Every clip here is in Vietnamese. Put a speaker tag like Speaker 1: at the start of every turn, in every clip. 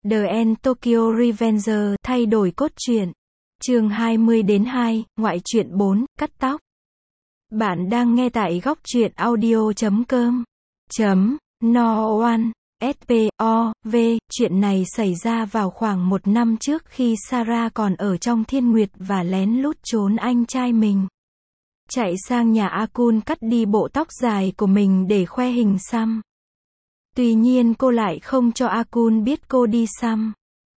Speaker 1: The End Tokyo Revenger, thay đổi cốt truyện. Chương 20-2, ngoại truyện 4, cắt tóc. Bạn đang nghe tại góc truyện audio.com. No One, SPOV, chuyện này xảy ra vào khoảng 1 năm trước khi Sarah còn ở trong Thiên Nguyệt và lén lút trốn anh trai mình. Chạy sang nhà Akun cắt đi bộ tóc dài của mình để khoe hình xăm. Tuy nhiên cô lại không cho Akun biết cô đi xăm.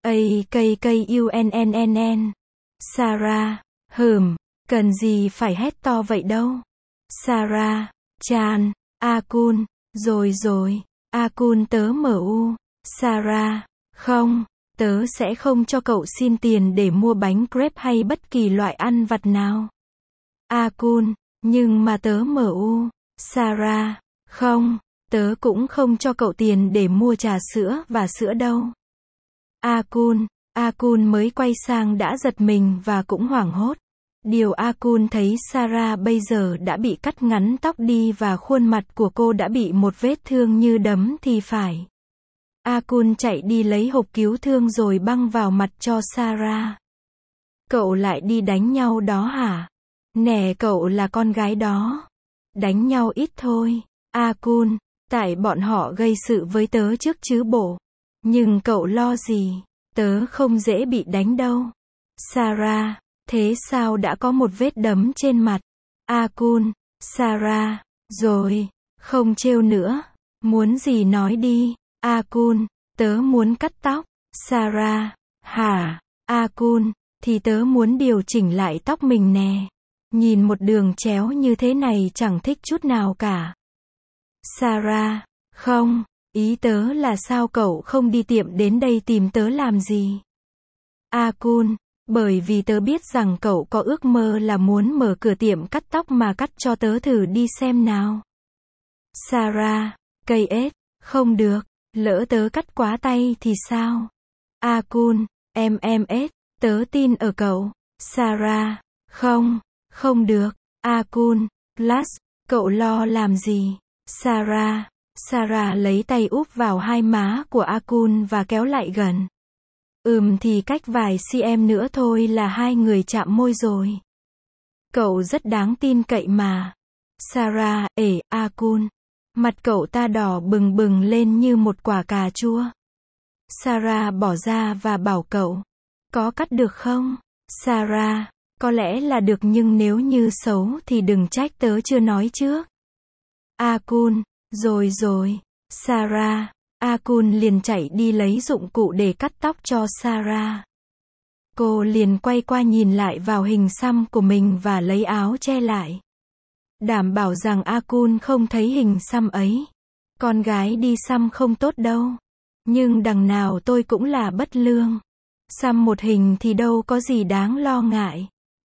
Speaker 1: AKKUNNNN. Sarah, cần gì phải hét to vậy đâu. Sarah, chan, Akun, rồi, Akun tớ MU. Sarah, không, tớ sẽ không cho cậu xin tiền để mua bánh crepe hay bất kỳ loại ăn vặt nào. Akun, nhưng mà tớ MU. Sarah, không, tớ cũng không cho cậu tiền để mua trà sữa và sữa đâu. Akun mới quay sang đã giật mình và cũng hoảng hốt. Điều Akun thấy Sarah bây giờ đã bị cắt ngắn tóc đi và khuôn mặt của cô đã bị một vết thương như đấm thì phải. Akun chạy đi lấy hộp cứu thương rồi băng vào mặt cho Sarah. Cậu lại đi đánh nhau đó hả? Nè, cậu là con gái đó. Đánh nhau ít thôi. Akun, tại bọn họ gây sự với tớ trước chứ bộ. Nhưng cậu lo gì? Tớ không dễ bị đánh đâu. Sarah, thế sao đã có một vết đấm trên mặt? Akun, Sarah, rồi, không trêu nữa. Muốn gì nói đi. Akun, tớ muốn cắt tóc. Sarah, hả? Akun, thì tớ muốn điều chỉnh lại tóc mình nè. Nhìn một đường chéo như thế này chẳng thích chút nào cả. Sarah, không, ý tớ là sao cậu không đi tiệm đến đây tìm tớ làm gì? Akun, bởi vì tớ biết rằng cậu có ước mơ là muốn mở cửa tiệm cắt tóc mà cắt cho tớ thử đi xem nào. Sarah, không được, lỡ tớ cắt quá tay thì sao? Akun, tớ tin ở cậu. Sarah, không được. Akun, cậu lo làm gì? Sarah lấy tay úp vào hai má của Akun và kéo lại gần. Thì cách vài cm nữa thôi là hai người chạm môi rồi. Cậu rất đáng tin cậy mà. Sarah, Akun. Mặt cậu ta đỏ bừng bừng lên như một quả cà chua. Sarah bỏ ra và bảo cậu. Có cắt được không? Sarah, có lẽ là được nhưng nếu như xấu thì đừng trách tớ chưa nói trước. Akun, rồi. Sarah, Akun liền chạy đi lấy dụng cụ để cắt tóc cho Sarah. Cô liền quay qua nhìn lại vào hình xăm của mình và lấy áo che lại. Đảm bảo rằng Akun không thấy hình xăm ấy. Con gái đi xăm không tốt đâu. Nhưng đằng nào tôi cũng là bất lương. Xăm một hình thì đâu có gì đáng lo ngại.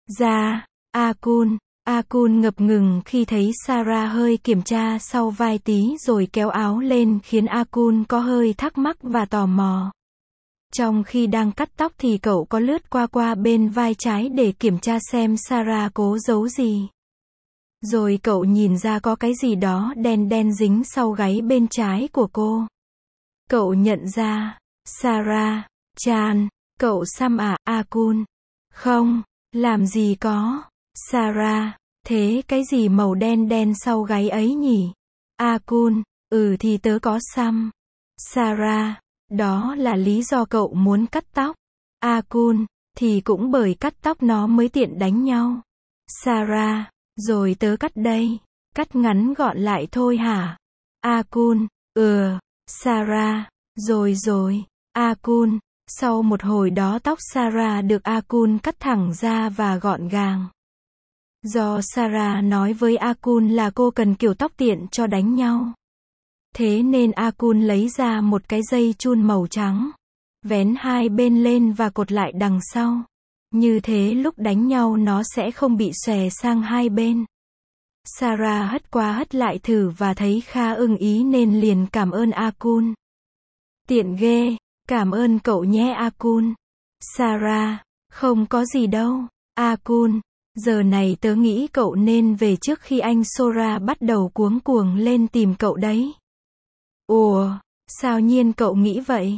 Speaker 1: Akun ngập ngừng khi thấy Sarah hơi kiểm tra sau vai tí rồi kéo áo lên khiến Akun có hơi thắc mắc và tò mò. Trong khi đang cắt tóc thì cậu có lướt qua bên vai trái để kiểm tra xem Sarah cố giấu gì. Rồi cậu nhìn ra có cái gì đó đen dính sau gáy bên trái của cô. Cậu nhận ra, Sarah, chan, cậu xăm à? Akun, không, làm gì có. Sarah, thế cái gì màu đen sau gáy ấy nhỉ? Akun, thì tớ có xăm. Sarah, đó là lý do cậu muốn cắt tóc. Akun, thì cũng bởi cắt tóc nó mới tiện đánh nhau. Sarah, rồi tớ cắt đây. Cắt ngắn gọn lại thôi hả? Akun, Sarah, rồi. Akun, sau một hồi đó tóc Sarah được Akun cắt thẳng ra và gọn gàng. Do Sarah nói với Akun là cô cần kiểu tóc tiện cho đánh nhau. Thế nên Akun lấy ra một cái dây chun màu trắng. Vén hai bên lên và cột lại đằng sau. Như thế lúc đánh nhau nó sẽ không bị xòe sang hai bên. Sarah hất qua hất lại thử và thấy khá ưng ý nên liền cảm ơn Akun. Tiện ghê, cảm ơn cậu nhé Akun. Sarah, không có gì đâu. Akun, giờ này tớ nghĩ cậu nên về trước khi anh Sora bắt đầu cuống cuồng lên tìm cậu đấy. Ủa, sao nhiên cậu nghĩ vậy?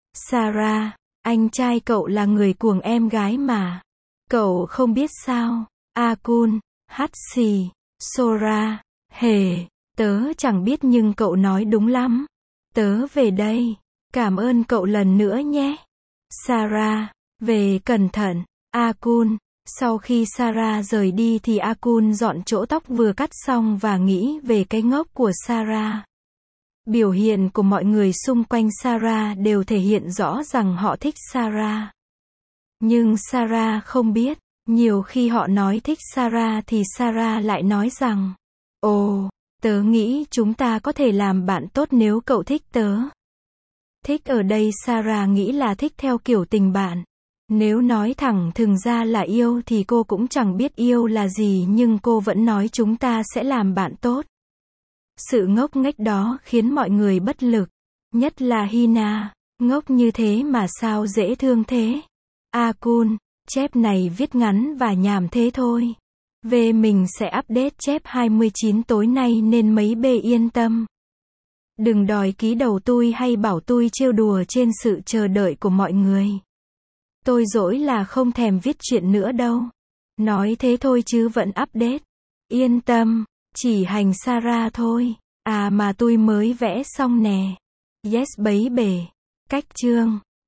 Speaker 1: Sarah, anh trai cậu là người cuồng em gái mà. Cậu không biết sao? Akun, hắt xì, Sora, hề, tớ chẳng biết nhưng cậu nói đúng lắm. Tớ về đây. Cảm ơn cậu lần nữa nhé. Sarah, về cẩn thận. Akun, sau khi Sarah rời đi thì Akun dọn chỗ tóc vừa cắt xong và nghĩ về cái ngốc của Sarah. Biểu hiện của mọi người xung quanh Sarah đều thể hiện rõ rằng họ thích Sarah. Nhưng Sarah không biết, nhiều khi họ nói thích Sarah thì Sarah lại nói rằng, ồ, tớ nghĩ chúng ta có thể làm bạn tốt nếu cậu thích tớ. Thích ở đây Sarah nghĩ là thích theo kiểu tình bạn. Nếu nói thẳng thừng ra là yêu thì cô cũng chẳng biết yêu là gì nhưng cô vẫn nói chúng ta sẽ làm bạn tốt. Sự ngốc nghếch đó khiến mọi người bất lực. Nhất là Hina, ngốc như thế mà sao dễ thương thế. Akun, chép này viết ngắn và nhảm thế thôi. Về mình sẽ update chép 29 tối nay nên mấy bê yên tâm. Đừng đòi ký đầu tui hay bảo tui trêu đùa trên sự chờ đợi của mọi người. Tôi dỗi là không thèm viết chuyện nữa đâu. Nói thế thôi chứ vẫn update. Yên tâm, chỉ hành Sarah thôi. À mà tui mới vẽ xong nè. Yes bấy bể. Cách chương